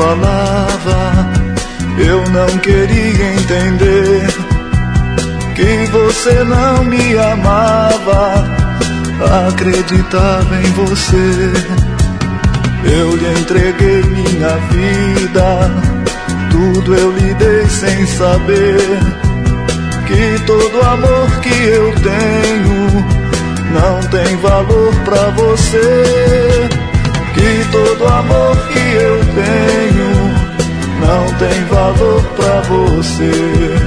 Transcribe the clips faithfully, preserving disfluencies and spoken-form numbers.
falava, eu não queria entender que você não me amava, acreditava em você. Eu lhe entreguei minha vida, tudo eu lhe dei sem saber que todo amor que eu tenho não tem valor pra você. Que todo amor que eu tenho não tem valor pra você.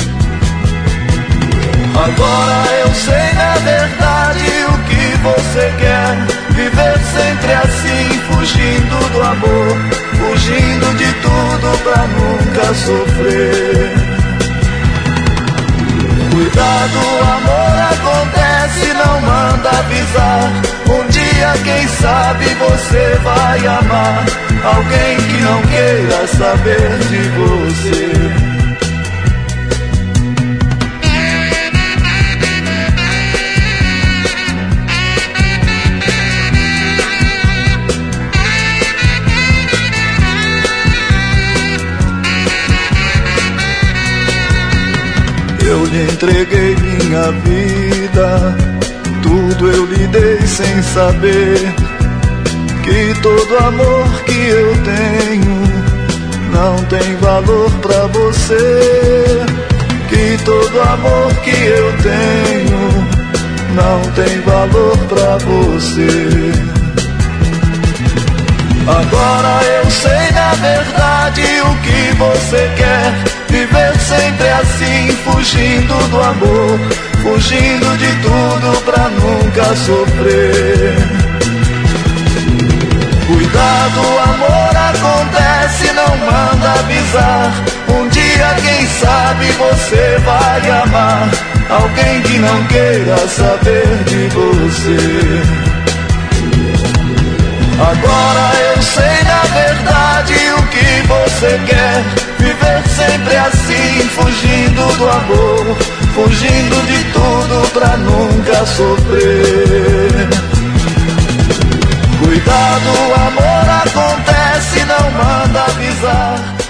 Agora eu sei na verdade o que você quer. Viver sempre assim, fugindo do amor, fugindo de tudo pra nunca sofrer. Cuidado, amor acontece, não manda avisar. Um dia, quem sabe, você vai amar alguém que não queira saber de você. Eu lhe entreguei minha vida, tudo eu lhe dei sem saber que todo amor que eu tenho não tem valor pra você. Que todo amor que eu tenho não tem valor pra você. Agora eu sei na verdade o que você quer. Viver sempre assim, fugindo do amor, fugindo de tudo pra nunca sofrer. Cuidado, amor acontece, não manda avisar. Um dia, quem sabe, você vai amar alguém que não queira saber de você. Agora eu sei na verdade o que você quer. Viver sempre assim, fugindo do amor, fugindo de tudo pra nunca sofrer. Cuidado, amor acontece, não manda avisar.